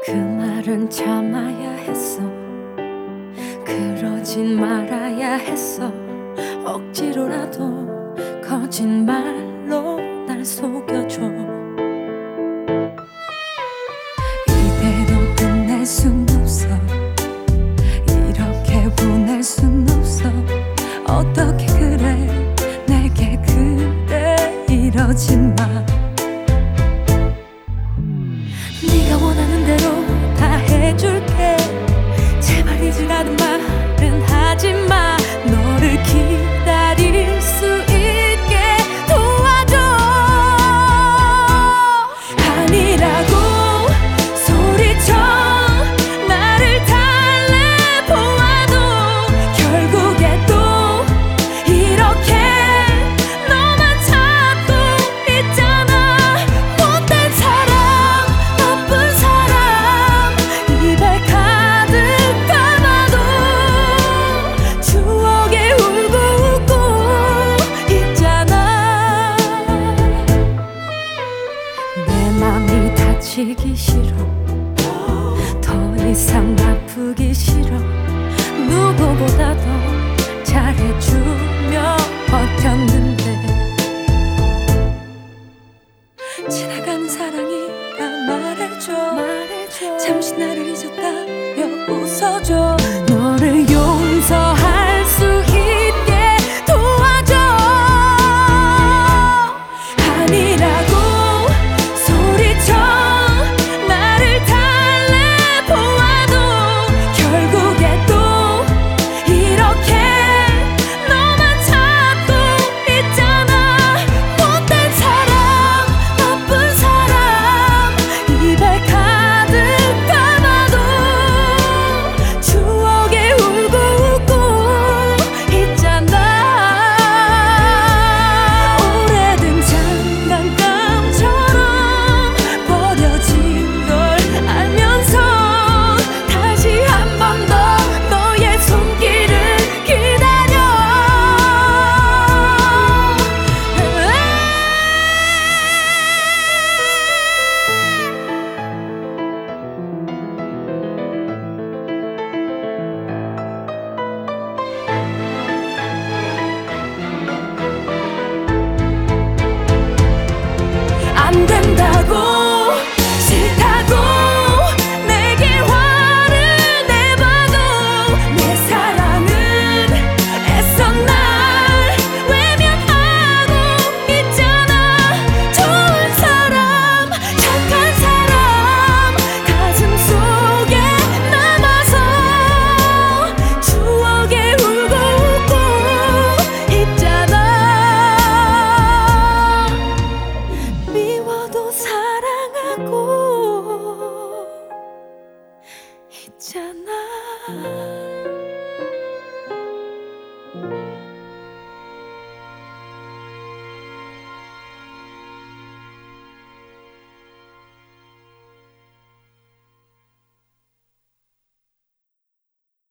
그 말은 참아야 했어. 그러진 말아야 했어. 억지로라도 거짓말로 날 속여줘. 이대로 끝낼 순 없어. 이렇게 보낼 순 없어. 어떻게 그래 내게 그래 이러지 마. 네가 원하는 대로 다 해줄게. 제발 잊으라는 말은 하지마. 너를 기다릴 수 있게 도와줘. 아니라고 소리쳐 나를 달래보아도 결국에 또 이렇게 너만 찾고 있잖아. 못된 사람, 나쁜 사람, 입에 가득 담아도 추억에 울고 웃고 있잖아. 내 맘이 다치기 싫어. 더 이상 아프기 싫어. 누구보다 더 잘해주며 버텼는데 지나가는 사랑이라 말해줘. 잠시 나를 잊었다며 웃어줘. 너를 용서할 수 있게 도와줘. 아니라고 소리쳐 나를 달래보아도 결국에 또 이렇게 너만 찾고 있잖아. 못된 사람, 나쁜 사람, 입에 가득 담아도 추억에 울고 웃고 있잖아. 오래된 장난감처럼 버려진 걸 알면서 다시 한 번 더 너의 손길을 기다려. 안 된다고 싫다고 내게 화를 내봐도 내 사랑은 애써 날 외면하고 있잖아. 좋은 사람, 착한 사람 가슴 속에 남아서 추억에 울고 웃고 있잖아. 미워도 사랑하고 있잖아.